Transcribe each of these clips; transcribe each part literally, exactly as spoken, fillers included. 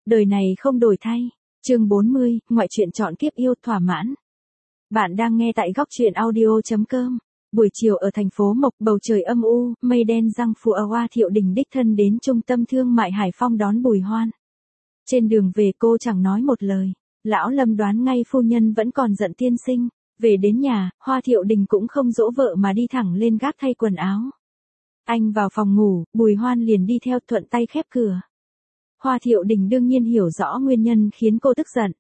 Đời này không đổi thay. Chương bốn mươi, ngoại truyện chọn kiếp yêu thỏa mãn. Bạn đang nghe tại góc truyện audio chấm com. Buổi chiều ở thành phố Mộc, bầu trời âm u, mây đen giăng phủ ở Hoa Thiệu Đình đích thân đến trung tâm thương mại Hải Phong đón Bùi Hoan. Trên đường về cô chẳng nói một lời. Lão Lâm đoán ngay phu nhân vẫn còn giận tiên sinh. Về đến nhà, Hoa Thiệu Đình cũng không dỗ vợ mà đi thẳng lên gác thay quần áo. Anh vào phòng ngủ, Bùi Hoan liền đi theo thuận tay khép cửa. Hoa Thiệu Đình đương nhiên hiểu rõ nguyên nhân khiến cô tức giận.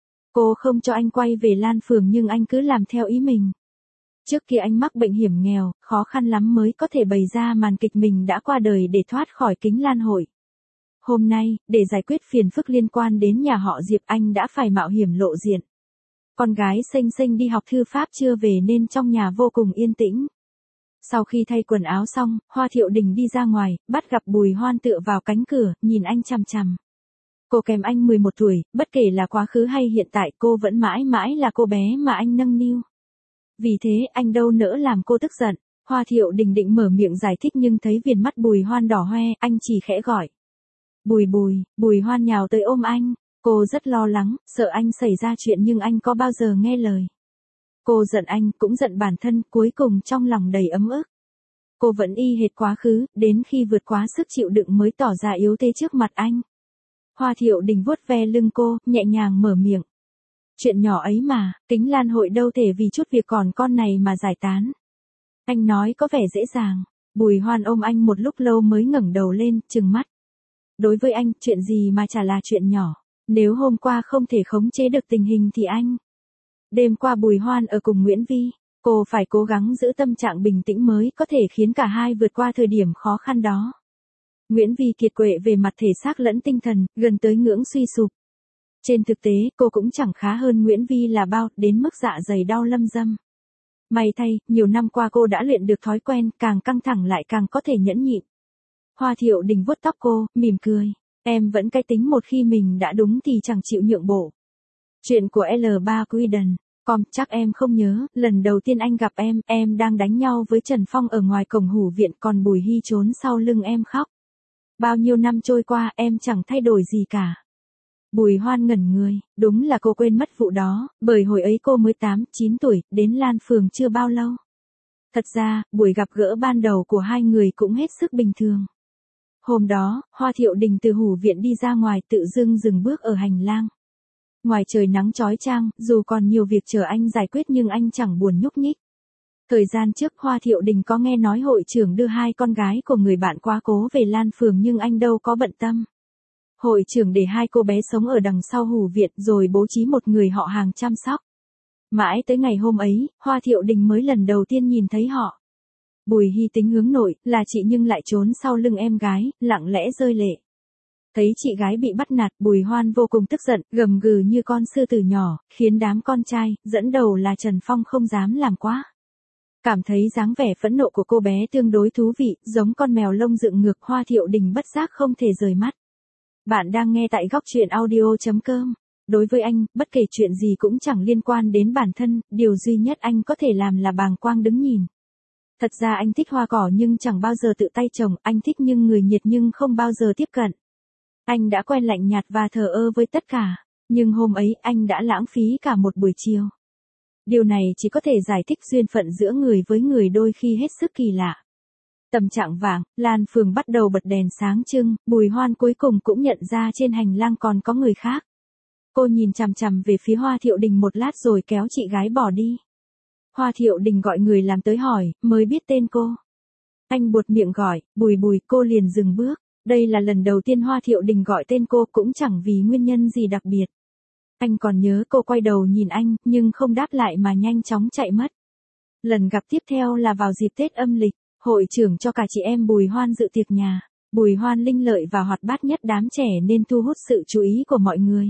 Cô không cho anh quay về Lan Phường nhưng anh cứ làm theo ý mình. Trước kia anh mắc bệnh hiểm nghèo, khó khăn lắm mới có thể bày ra màn kịch mình đã qua đời để thoát khỏi kính lan hội. Hôm nay, để giải quyết phiền phức liên quan đến nhà họ Diệp, anh đã phải mạo hiểm lộ diện. Con gái xinh xinh đi học thư pháp chưa về nên trong nhà vô cùng yên tĩnh. Sau khi thay quần áo xong, Hoa Thiệu Đình đi ra ngoài, bắt gặp Bùi Hoan tựa vào cánh cửa, nhìn anh chằm chằm. Cô kèm anh mười một tuổi, bất kể là quá khứ hay hiện tại cô vẫn mãi mãi là cô bé mà anh nâng niu. Vì thế anh đâu nỡ làm cô tức giận. Hoa Thiệu Đình định mở miệng giải thích nhưng thấy viền mắt Bùi Hoan đỏ hoe, anh chỉ khẽ gọi. Bùi Bùi, Bùi Hoan nhào tới ôm anh. Cô rất lo lắng, sợ anh xảy ra chuyện nhưng anh có bao giờ nghe lời. Cô giận anh, cũng giận bản thân, cuối cùng trong lòng đầy ấm ức. Cô vẫn y hệt quá khứ, đến khi vượt quá sức chịu đựng mới tỏ ra yếu thế trước mặt anh. Hoa Thiệu Đình vuốt ve lưng cô, nhẹ nhàng mở miệng. Chuyện nhỏ ấy mà, kính lan hội đâu thể vì chút việc còn con này mà giải tán. Anh nói có vẻ dễ dàng. Bùi Hoan ôm anh một lúc lâu mới ngẩng đầu lên, trừng mắt. Đối với anh, chuyện gì mà chả là chuyện nhỏ. Nếu hôm qua không thể khống chế được tình hình thì anh... Đêm qua Bùi Hoan ở cùng Nguyễn Vi, cô phải cố gắng giữ tâm trạng bình tĩnh mới có thể khiến cả hai vượt qua thời điểm khó khăn đó. Nguyễn Vi kiệt quệ về mặt thể xác lẫn tinh thần, gần tới ngưỡng suy sụp. Trên thực tế, cô cũng chẳng khá hơn Nguyễn Vi là bao, đến mức dạ dày đau lâm dâm. May thay, nhiều năm qua cô đã luyện được thói quen, càng căng thẳng lại càng có thể nhẫn nhịn. Hoa Thiệu Đình vuốt tóc cô, mỉm cười. Em vẫn cái tính một khi mình đã đúng thì chẳng chịu nhượng bộ. Chuyện của L ba Quiden. Com, chắc em không nhớ, lần đầu tiên anh gặp em, em đang đánh nhau với Trần Phong ở ngoài cổng hủ viện còn Bùi Hy trốn sau lưng em khóc. Bao nhiêu năm trôi qua em chẳng thay đổi gì cả. Bùi Hoan ngẩn người, đúng là cô quên mất vụ đó, bởi hồi ấy cô mới tám, chín tuổi, đến Lan Phường chưa bao lâu. Thật ra, buổi gặp gỡ ban đầu của hai người cũng hết sức bình thường. Hôm đó, Hoa Thiệu Đình từ hủ viện đi ra ngoài tự dưng dừng bước ở hành lang. Ngoài trời nắng chói chang, dù còn nhiều việc chờ anh giải quyết nhưng anh chẳng buồn nhúc nhích. Thời gian trước Hoa Thiệu Đình có nghe nói hội trưởng đưa hai con gái của người bạn quá cố về Lan Phường nhưng anh đâu có bận tâm. Hội trưởng để hai cô bé sống ở đằng sau hủ viện rồi bố trí một người họ hàng chăm sóc. Mãi tới ngày hôm ấy, Hoa Thiệu Đình mới lần đầu tiên nhìn thấy họ. Bùi Hy tính hướng nội, là chị nhưng lại trốn sau lưng em gái, lặng lẽ rơi lệ. Thấy chị gái bị bắt nạt, Bùi Hoan vô cùng tức giận, gầm gừ như con sư tử nhỏ, khiến đám con trai, dẫn đầu là Trần Phong không dám làm quá. Cảm thấy dáng vẻ phẫn nộ của cô bé tương đối thú vị, giống con mèo lông dựng ngược, Hoa Thiệu Đình bất giác không thể rời mắt. Bạn đang nghe tại góc truyện audio chấm com. Đối với anh, bất kể chuyện gì cũng chẳng liên quan đến bản thân, điều duy nhất anh có thể làm là bàng quang đứng nhìn. Thật ra anh thích hoa cỏ nhưng chẳng bao giờ tự tay trồng, anh thích nhưng người nhiệt nhưng không bao giờ tiếp cận. Anh đã quen lạnh nhạt và thờ ơ với tất cả, nhưng hôm ấy anh đã lãng phí cả một buổi chiều. Điều này chỉ có thể giải thích duyên phận giữa người với người đôi khi hết sức kỳ lạ. Tầm trạng vạng, Lan Phường bắt đầu bật đèn sáng trưng, Bùi Hoan cuối cùng cũng nhận ra trên hành lang còn có người khác. Cô nhìn chằm chằm về phía Hoa Thiệu Đình một lát rồi kéo chị gái bỏ đi. Hoa Thiệu Đình gọi người làm tới hỏi, mới biết tên cô. Anh buột miệng gọi, Bùi Bùi, cô liền dừng bước. Đây là lần đầu tiên Hoa Thiệu Đình gọi tên cô cũng chẳng vì nguyên nhân gì đặc biệt. Anh còn nhớ cô quay đầu nhìn anh, nhưng không đáp lại mà nhanh chóng chạy mất. Lần gặp tiếp theo là vào dịp Tết âm lịch, hội trưởng cho cả chị em Bùi Hoan dự tiệc nhà. Bùi Hoan linh lợi và hoạt bát nhất đám trẻ nên thu hút sự chú ý của mọi người.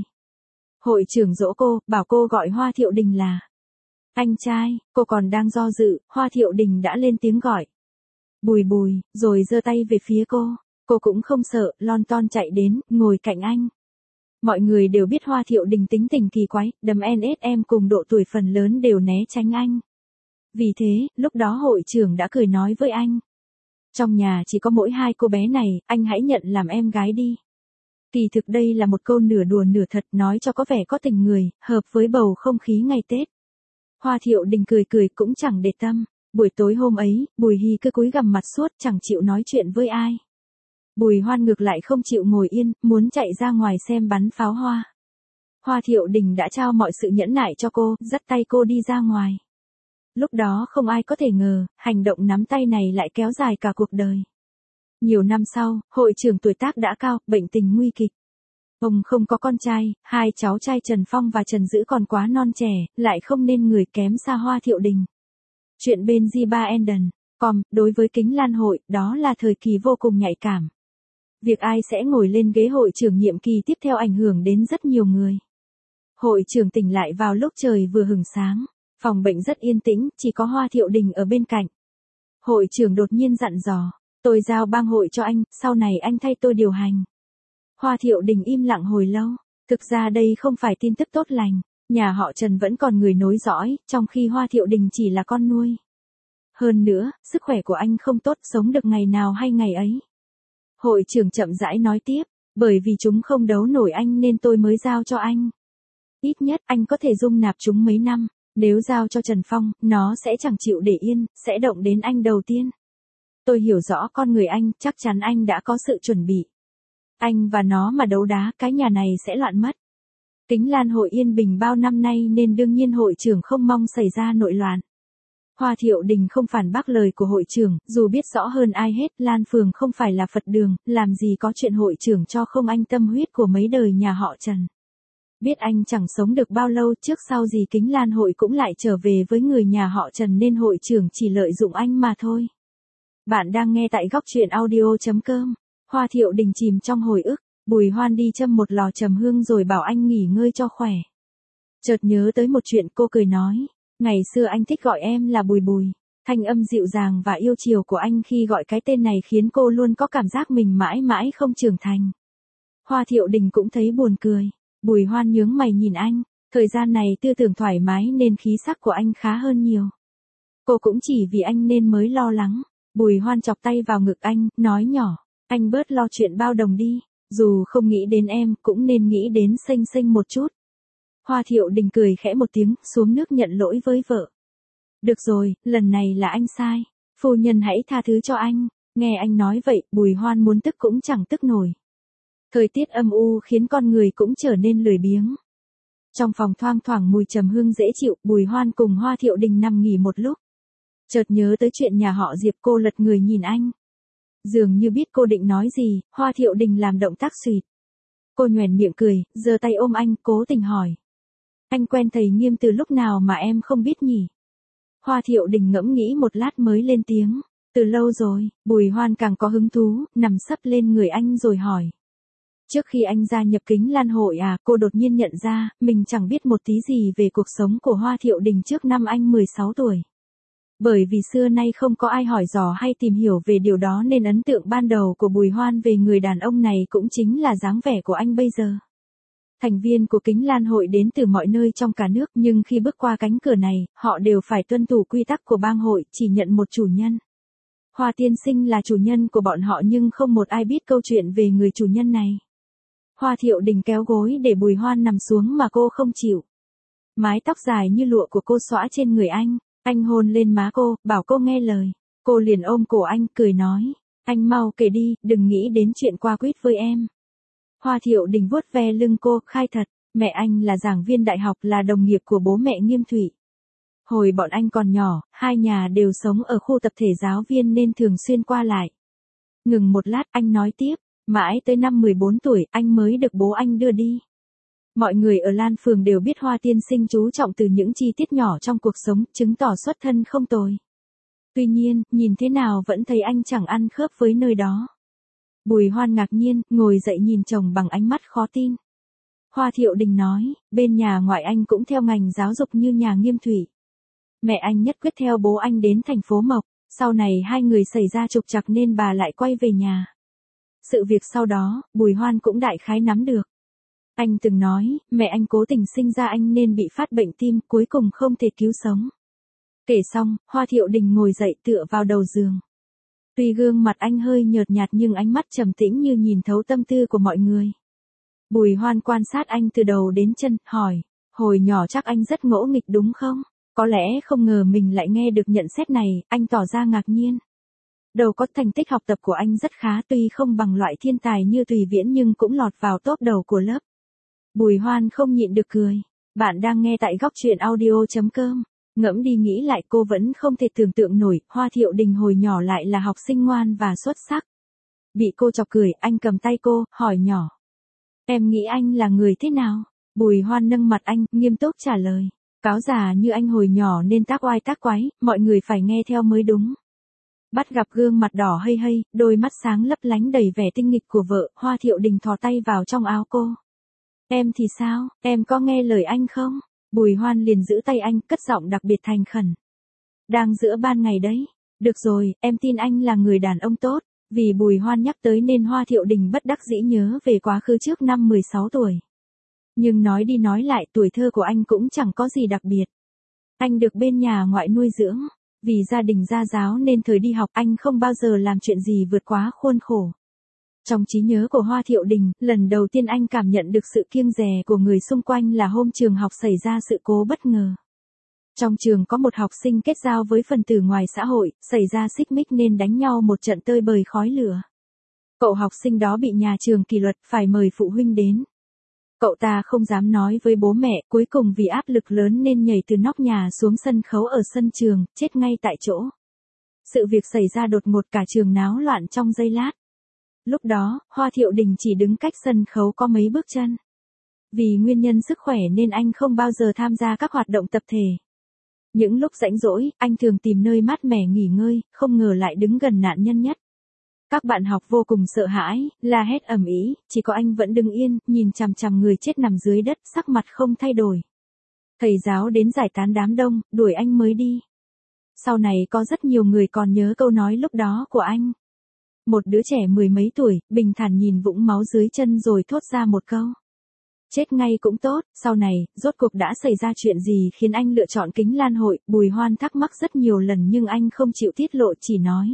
Hội trưởng dỗ cô, bảo cô gọi Hoa Thiệu Đình là anh trai, cô còn đang do dự, Hoa Thiệu Đình đã lên tiếng gọi. Bùi Bùi, rồi giơ tay về phía cô. Cô cũng không sợ, lon ton chạy đến, ngồi cạnh anh. Mọi người đều biết Hoa Thiệu Đình tính tình kỳ quái, đầm en ét em cùng độ tuổi phần lớn đều né tránh anh. Vì thế, lúc đó hội trưởng đã cười nói với anh. Trong nhà chỉ có mỗi hai cô bé này, anh hãy nhận làm em gái đi. Kỳ thực đây là một câu nửa đùa nửa thật nói cho có vẻ có tình người, hợp với bầu không khí ngày Tết. Hoa Thiệu Đình cười cười cũng chẳng để tâm. Buổi tối hôm ấy, Bùi Hy cứ cúi gằm mặt suốt chẳng chịu nói chuyện với ai. Bùi Hoan ngược lại không chịu ngồi yên, muốn chạy ra ngoài xem bắn pháo hoa. Hoa Thiệu Đình đã trao mọi sự nhẫn nại cho cô, dắt tay cô đi ra ngoài. Lúc đó không ai có thể ngờ, hành động nắm tay này lại kéo dài cả cuộc đời. Nhiều năm sau, hội trưởng tuổi tác đã cao, bệnh tình nguy kịch. Ông không có con trai, hai cháu trai Trần Phong và Trần Dữ còn quá non trẻ, lại không nên người kém xa Hoa Thiệu Đình. Chuyện bên G ba Enden com, đối với Kính Lan hội, đó là thời kỳ vô cùng nhạy cảm. Việc ai sẽ ngồi lên ghế hội trưởng nhiệm kỳ tiếp theo ảnh hưởng đến rất nhiều người. Hội trưởng tỉnh lại vào lúc trời vừa hửng sáng. Phòng bệnh rất yên tĩnh, chỉ có Hoa Thiệu Đình ở bên cạnh. Hội trưởng đột nhiên dặn dò, tôi giao bang hội cho anh, sau này anh thay tôi điều hành. Hoa Thiệu Đình im lặng hồi lâu, thực ra đây không phải tin tức tốt lành, nhà họ Trần vẫn còn người nối dõi, trong khi Hoa Thiệu Đình chỉ là con nuôi. Hơn nữa, sức khỏe của anh không tốt, sống được ngày nào hay ngày ấy. Hội trưởng chậm rãi nói tiếp, bởi vì chúng không đấu nổi anh nên tôi mới giao cho anh. Ít nhất anh có thể dung nạp chúng mấy năm. Nếu giao cho Trần Phong, nó sẽ chẳng chịu để yên, sẽ động đến anh đầu tiên. Tôi hiểu rõ con người anh, chắc chắn anh đã có sự chuẩn bị. Anh và nó mà đấu đá, cái nhà này sẽ loạn mất. Kính Lan hội yên bình bao năm nay nên đương nhiên hội trưởng không mong xảy ra nội loạn. Hoa Thiệu Đình không phản bác lời của hội trưởng, dù biết rõ hơn ai hết, Lan Phường không phải là Phật đường, làm gì có chuyện hội trưởng cho không anh tâm huyết của mấy đời nhà họ Trần. Biết anh chẳng sống được bao lâu, trước sau gì Kính Lan hội cũng lại trở về với người nhà họ Trần nên hội trưởng chỉ lợi dụng anh mà thôi. Bạn đang nghe tại góc truyện audio chấm com. Hoa Thiệu Đình chìm trong hồi ức, Bùi Hoan đi châm một lò trầm hương rồi bảo anh nghỉ ngơi cho khỏe. Chợt nhớ tới một chuyện, cô cười nói, ngày xưa anh thích gọi em là Bùi Bùi. Thanh âm dịu dàng và yêu chiều của anh khi gọi cái tên này khiến cô luôn có cảm giác mình mãi mãi không trưởng thành. Hoa Thiệu Đình cũng thấy buồn cười. Bùi Hoan nhướng mày nhìn anh, thời gian này tư tưởng thoải mái nên khí sắc của anh khá hơn nhiều. Cô cũng chỉ vì anh nên mới lo lắng. Bùi Hoan chọc tay vào ngực anh, nói nhỏ, anh bớt lo chuyện bao đồng đi, dù không nghĩ đến em cũng nên nghĩ đến Xanh Xanh một chút. Hoa Thiệu Đình cười khẽ một tiếng, xuống nước nhận lỗi với vợ. Được rồi, lần này là anh sai, phu nhân hãy tha thứ cho anh. Nghe anh nói vậy, Bùi Hoan muốn tức cũng chẳng tức nổi. Thời tiết âm u khiến con người cũng trở nên lười biếng. Trong phòng thoang thoảng mùi trầm hương dễ chịu, Bùi Hoan cùng Hoa Thiệu Đình nằm nghỉ một lúc. Chợt nhớ tới chuyện nhà họ Diệp, cô lật người nhìn anh. Dường như biết cô định nói gì, Hoa Thiệu Đình làm động tác xụt. Cô nhoẻn miệng cười, giơ tay ôm anh, cố tình hỏi. Anh quen thầy Nghiêm từ lúc nào mà em không biết nhỉ? Hoa Thiệu Đình ngẫm nghĩ một lát mới lên tiếng. Từ lâu rồi. Bùi Hoan càng có hứng thú, nằm sấp lên người anh rồi hỏi. Trước khi anh gia nhập Kính Lan hội à, cô đột nhiên nhận ra, mình chẳng biết một tí gì về cuộc sống của Hoa Thiệu Đình trước năm anh mười sáu tuổi. Bởi vì xưa nay không có ai hỏi dò hay tìm hiểu về điều đó nên ấn tượng ban đầu của Bùi Hoan về người đàn ông này cũng chính là dáng vẻ của anh bây giờ. Thành viên của Kính Lan hội đến từ mọi nơi trong cả nước, nhưng khi bước qua cánh cửa này, họ đều phải tuân thủ quy tắc của bang hội, chỉ nhận một chủ nhân. Hoa tiên sinh là chủ nhân của bọn họ nhưng không một ai biết câu chuyện về người chủ nhân này. Hoa Thiệu Đình kéo gối để Bùi Hoan nằm xuống mà cô không chịu. Mái tóc dài như lụa của cô xõa trên người anh, anh hôn lên má cô, bảo cô nghe lời. Cô liền ôm cổ anh, cười nói, anh mau kể đi, đừng nghĩ đến chuyện qua quýt với em. Hoa Thiệu Đình vuốt ve lưng cô, khai thật, mẹ anh là giảng viên đại học, là đồng nghiệp của bố mẹ Nghiêm Thụy. Hồi bọn anh còn nhỏ, hai nhà đều sống ở khu tập thể giáo viên nên thường xuyên qua lại. Ngừng một lát, anh nói tiếp, mãi tới năm mười bốn tuổi, anh mới được bố anh đưa đi. Mọi người ở Lan Phường đều biết Hoa tiên sinh chú trọng từ những chi tiết nhỏ trong cuộc sống, chứng tỏ xuất thân không tồi. Tuy nhiên, nhìn thế nào vẫn thấy anh chẳng ăn khớp với nơi đó. Bùi Hoan ngạc nhiên, ngồi dậy nhìn chồng bằng ánh mắt khó tin. Hoa Thiệu Đình nói, bên nhà ngoại anh cũng theo ngành giáo dục như nhà Nghiêm Thụy. Mẹ anh nhất quyết theo bố anh đến thành phố Mộc, sau này hai người xảy ra trục trặc nên bà lại quay về nhà. Sự việc sau đó, Bùi Hoan cũng đại khái nắm được. Anh từng nói, mẹ anh cố tình sinh ra anh nên bị phát bệnh tim, cuối cùng không thể cứu sống. Kể xong, Hoa Thiệu Đình ngồi dậy tựa vào đầu giường. Tuy gương mặt anh hơi nhợt nhạt nhưng ánh mắt trầm tĩnh như nhìn thấu tâm tư của mọi người. Bùi Hoan quan sát anh từ đầu đến chân, hỏi, hồi nhỏ chắc anh rất ngỗ nghịch đúng không? Có lẽ không ngờ mình lại nghe được nhận xét này, anh tỏ ra ngạc nhiên. Đầu có thành tích học tập của anh rất khá, tuy không bằng loại thiên tài như Tùy Viễn nhưng cũng lọt vào top đầu của lớp. Bùi Hoan không nhịn được cười. Bạn đang nghe tại góc truyện audio.com. Ngẫm đi nghĩ lại cô vẫn không thể tưởng tượng nổi, Hoa Thiệu Đình hồi nhỏ lại là học sinh ngoan và xuất sắc. Bị cô chọc cười, anh cầm tay cô, hỏi nhỏ. Em nghĩ anh là người thế nào? Bùi Hoan nâng mặt anh, nghiêm túc trả lời. Cáo già như anh hồi nhỏ nên tác oai tác quái, mọi người phải nghe theo mới đúng. Bắt gặp gương mặt đỏ hây hây, đôi mắt sáng lấp lánh đầy vẻ tinh nghịch của vợ, Hoa Thiệu Đình thò tay vào trong áo cô. Em thì sao, em có nghe lời anh không? Bùi Hoan liền giữ tay anh, cất giọng đặc biệt thành khẩn. Đang giữa ban ngày đấy. Được rồi, em tin anh là người đàn ông tốt. Vì Bùi Hoan nhắc tới nên Hoa Thiệu Đình bất đắc dĩ nhớ về quá khứ trước năm mười sáu tuổi. Nhưng nói đi nói lại tuổi thơ của anh cũng chẳng có gì đặc biệt. Anh được bên nhà ngoại nuôi dưỡng. Vì gia đình gia giáo nên thời đi học anh không bao giờ làm chuyện gì vượt quá khuôn khổ. Trong trí nhớ của Hoa Thiệu Đình, lần đầu tiên anh cảm nhận được sự kiêng dè của người xung quanh là hôm trường học xảy ra sự cố bất ngờ. Trong trường có một học sinh kết giao với phần tử ngoài xã hội, xảy ra xích mích nên đánh nhau một trận tơi bời khói lửa. Cậu học sinh đó bị nhà trường kỷ luật, phải mời phụ huynh đến. Cậu ta không dám nói với bố mẹ, cuối cùng vì áp lực lớn nên nhảy từ nóc nhà xuống sân khấu ở sân trường, chết ngay tại chỗ. Sự việc xảy ra đột ngột, cả trường náo loạn trong giây lát. Lúc đó, Hoa Thiệu Đình chỉ đứng cách sân khấu có mấy bước chân. Vì nguyên nhân sức khỏe nên anh không bao giờ tham gia các hoạt động tập thể. Những lúc rảnh rỗi, anh thường tìm nơi mát mẻ nghỉ ngơi, không ngờ lại đứng gần nạn nhân nhất. Các bạn học vô cùng sợ hãi, la hét ầm ĩ, chỉ có anh vẫn đứng yên, nhìn chằm chằm người chết nằm dưới đất, sắc mặt không thay đổi. Thầy giáo đến giải tán đám đông, đuổi anh mới đi. Sau này có rất nhiều người còn nhớ câu nói lúc đó của anh. Một đứa trẻ mười mấy tuổi, bình thản nhìn vũng máu dưới chân rồi thốt ra một câu. Chết ngay cũng tốt. Sau này, rốt cuộc đã xảy ra chuyện gì khiến anh lựa chọn Kính Lan Hội? Bùi Hoan thắc mắc rất nhiều lần nhưng anh không chịu tiết lộ, chỉ nói.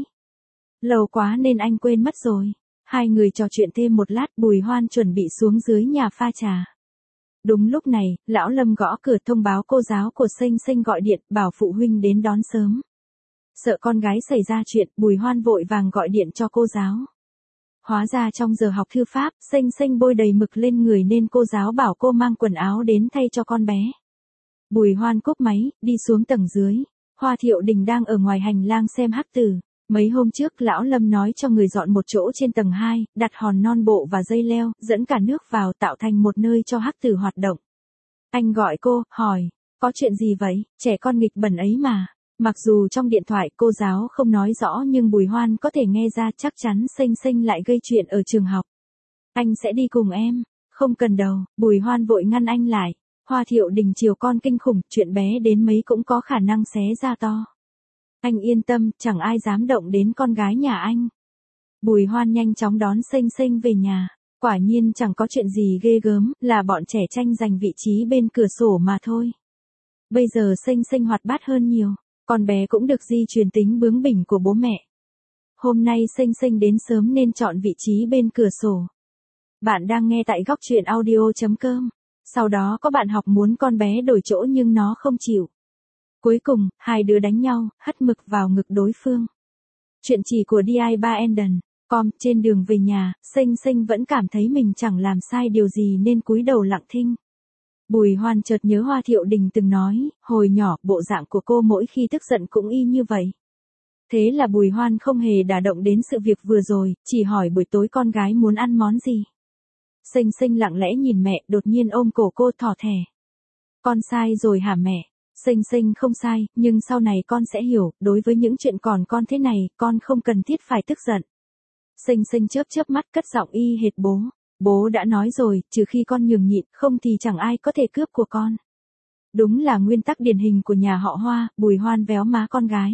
Lâu quá nên anh quên mất rồi. Hai người trò chuyện thêm một lát, Bùi Hoan chuẩn bị xuống dưới nhà pha trà. Đúng lúc này, lão Lâm gõ cửa thông báo cô giáo của Xênh Xênh gọi điện, bảo phụ huynh đến đón sớm. Sợ con gái xảy ra chuyện, Bùi Hoan vội vàng gọi điện cho cô giáo. Hóa ra trong giờ học thư pháp, Xênh Xênh bôi đầy mực lên người nên cô giáo bảo cô mang quần áo đến thay cho con bé. Bùi Hoan cúp máy, đi xuống tầng dưới. Hoa Thiệu Đình đang ở ngoài hành lang xem hắc tử. Mấy hôm trước lão Lâm nói cho người dọn một chỗ trên tầng hai, đặt hòn non bộ và dây leo, dẫn cả nước vào tạo thành một nơi cho hắc tử hoạt động. Anh gọi cô, hỏi, có chuyện gì vậy, trẻ con nghịch bẩn ấy mà. Mặc dù trong điện thoại cô giáo không nói rõ nhưng Bùi Hoan có thể nghe ra chắc chắn Xênh Xênh lại gây chuyện ở trường học. Anh sẽ đi cùng em. Không cần đâu, Bùi Hoan vội ngăn anh lại. Hoa Thiệu Đình chiều con kinh khủng, chuyện bé đến mấy cũng có khả năng xé ra to. Anh yên tâm, chẳng ai dám động đến con gái nhà anh. Bùi Hoan nhanh chóng đón Xênh Xênh về nhà. Quả nhiên chẳng có chuyện gì ghê gớm, là bọn trẻ tranh giành vị trí bên cửa sổ mà thôi. Bây giờ Xênh Xênh hoạt bát hơn nhiều. Con bé cũng được di truyền tính bướng bỉnh của bố mẹ. Hôm nay Xênh Xênh đến sớm nên chọn vị trí bên cửa sổ. Bạn đang nghe tại góc truyện audio.com. Sau đó có bạn học muốn con bé đổi chỗ nhưng nó không chịu. Cuối cùng, hai đứa đánh nhau, hất mực vào ngực đối phương. Chuyện chỉ của đê i ba Enden. Com, trên đường về nhà, Xênh Xênh vẫn cảm thấy mình chẳng làm sai điều gì nên cúi đầu lặng thinh. Bùi Hoan chợt nhớ Hoa Thiệu Đình từng nói, hồi nhỏ, bộ dạng của cô mỗi khi tức giận cũng y như vậy. Thế là Bùi Hoan không hề đả động đến sự việc vừa rồi, chỉ hỏi buổi tối con gái muốn ăn món gì. Xênh Xênh lặng lẽ nhìn mẹ, đột nhiên ôm cổ cô thỏ thẻ. Con sai rồi hả mẹ? Xênh Xênh không sai, nhưng sau này con sẽ hiểu, đối với những chuyện còn con thế này, con không cần thiết phải tức giận. Xênh Xênh chớp chớp mắt cất giọng y hệt bố. Bố đã nói rồi, trừ khi con nhường nhịn, không thì chẳng ai có thể cướp của con. Đúng là nguyên tắc điển hình của nhà họ Hoa. Bùi Hoan véo má con gái.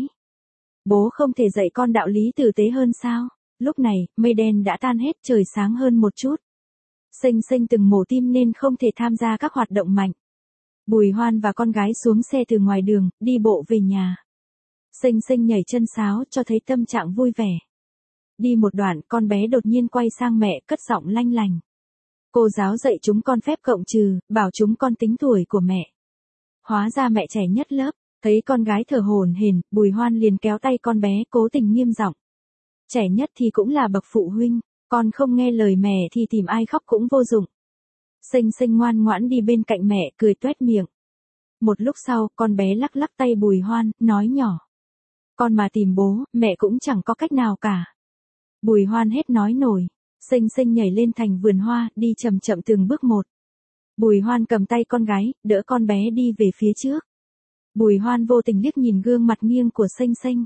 Bố không thể dạy con đạo lý tử tế hơn sao? Lúc này, mây đen đã tan hết, trời sáng hơn một chút. Xênh Xênh từng mổ tim nên không thể tham gia các hoạt động mạnh. Bùi Hoan và con gái xuống xe từ ngoài đường, đi bộ về nhà. Xênh Xênh nhảy chân sáo cho thấy tâm trạng vui vẻ. Đi một đoạn, con bé đột nhiên quay sang mẹ, cất giọng lanh lành. Cô giáo dạy chúng con phép cộng trừ, bảo chúng con tính tuổi của mẹ. Hóa ra mẹ trẻ nhất lớp, thấy con gái thở hổn hển, Bùi Hoan liền kéo tay con bé, cố tình nghiêm giọng. Trẻ nhất thì cũng là bậc phụ huynh, con không nghe lời mẹ thì tìm ai khóc cũng vô dụng. Xinh xinh ngoan ngoãn đi bên cạnh mẹ, cười toét miệng. Một lúc sau, con bé lắc lắc tay Bùi Hoan, nói nhỏ. Con mà tìm bố, mẹ cũng chẳng có cách nào cả. Bùi Hoan hết nói nổi. Xinh xinh nhảy lên thành vườn hoa, đi chậm chậm từng bước một. Bùi Hoan cầm tay con gái, đỡ con bé đi về phía trước. Bùi Hoan vô tình liếc nhìn gương mặt nghiêng của xinh xinh.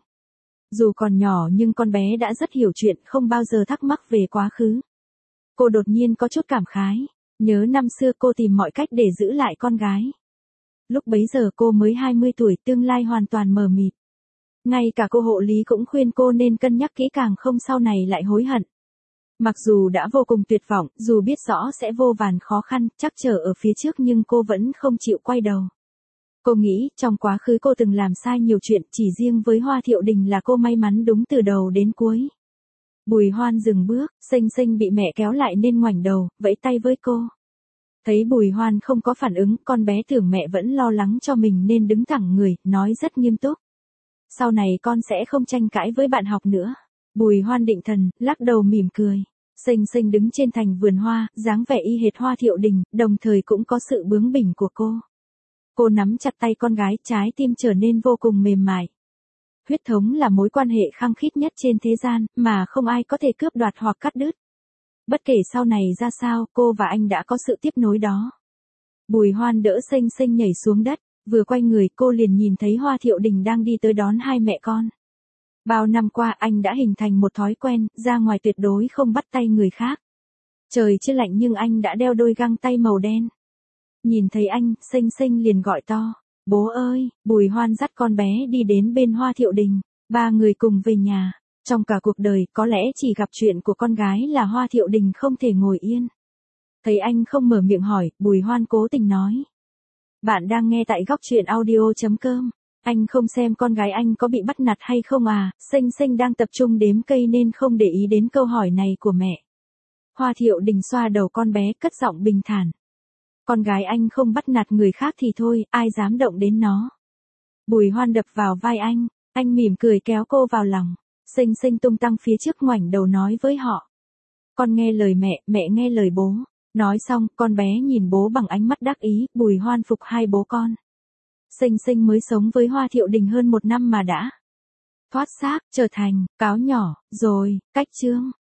Dù còn nhỏ nhưng con bé đã rất hiểu chuyện, không bao giờ thắc mắc về quá khứ. Cô đột nhiên có chút cảm khái, nhớ năm xưa cô tìm mọi cách để giữ lại con gái. Lúc bấy giờ cô mới hai mươi tuổi, tương lai hoàn toàn mờ mịt. Ngay cả cô hộ lý cũng khuyên cô nên cân nhắc kỹ càng không sau này lại hối hận. Mặc dù đã vô cùng tuyệt vọng, dù biết rõ sẽ vô vàn khó khăn, trắc trở ở phía trước nhưng cô vẫn không chịu quay đầu. Cô nghĩ, trong quá khứ cô từng làm sai nhiều chuyện, chỉ riêng với Hoa Thiệu Đình là cô may mắn đúng từ đầu đến cuối. Bùi Hoan dừng bước, xinh xinh bị mẹ kéo lại nên ngoảnh đầu, vẫy tay với cô. Thấy Bùi Hoan không có phản ứng, con bé tưởng mẹ vẫn lo lắng cho mình nên đứng thẳng người, nói rất nghiêm túc. Sau này con sẽ không tranh cãi với bạn học nữa. Bùi Hoan định thần, lắc đầu mỉm cười. Xinh xinh đứng trên thành vườn hoa, dáng vẻ y hệt Hoa Thiệu Đình, đồng thời cũng có sự bướng bỉnh của cô. Cô nắm chặt tay con gái, trái tim trở nên vô cùng mềm mại. Huyết thống là mối quan hệ khăng khít nhất trên thế gian, mà không ai có thể cướp đoạt hoặc cắt đứt. Bất kể sau này ra sao, cô và anh đã có sự tiếp nối đó. Bùi Hoan đỡ xinh xinh nhảy xuống đất, vừa quay người cô liền nhìn thấy Hoa Thiệu Đình đang đi tới đón hai mẹ con. Bao năm qua anh đã hình thành một thói quen, ra ngoài tuyệt đối không bắt tay người khác. Trời chưa lạnh nhưng anh đã đeo đôi găng tay màu đen. Nhìn thấy anh, xinh xinh liền gọi to. Bố ơi, Bùi Hoan dắt con bé đi đến bên Hoa Thiệu Đình. Ba người cùng về nhà. Trong cả cuộc đời, có lẽ chỉ gặp chuyện của con gái là Hoa Thiệu Đình không thể ngồi yên. Thấy anh không mở miệng hỏi, Bùi Hoan cố tình nói. Bạn đang nghe tại góc truyện audio chấm com. Anh không xem con gái anh có bị bắt nạt hay không à, xinh xinh đang tập trung đếm cây nên không để ý đến câu hỏi này của mẹ. Hoa Thiệu Đình xoa đầu con bé, cất giọng bình thản. Con gái anh không bắt nạt người khác thì thôi, ai dám động đến nó. Bùi Hoan đập vào vai anh, anh mỉm cười kéo cô vào lòng. Xinh xinh tung tăng phía trước ngoảnh đầu nói với họ. Con nghe lời mẹ, mẹ nghe lời bố. Nói xong, con bé nhìn bố bằng ánh mắt đắc ý, Bùi Hoan phục hai bố con. Xinh xinh mới sống với Hoa Thiệu Đình hơn một năm mà đã thoát xác, trở thành cáo nhỏ, rồi, cách chương.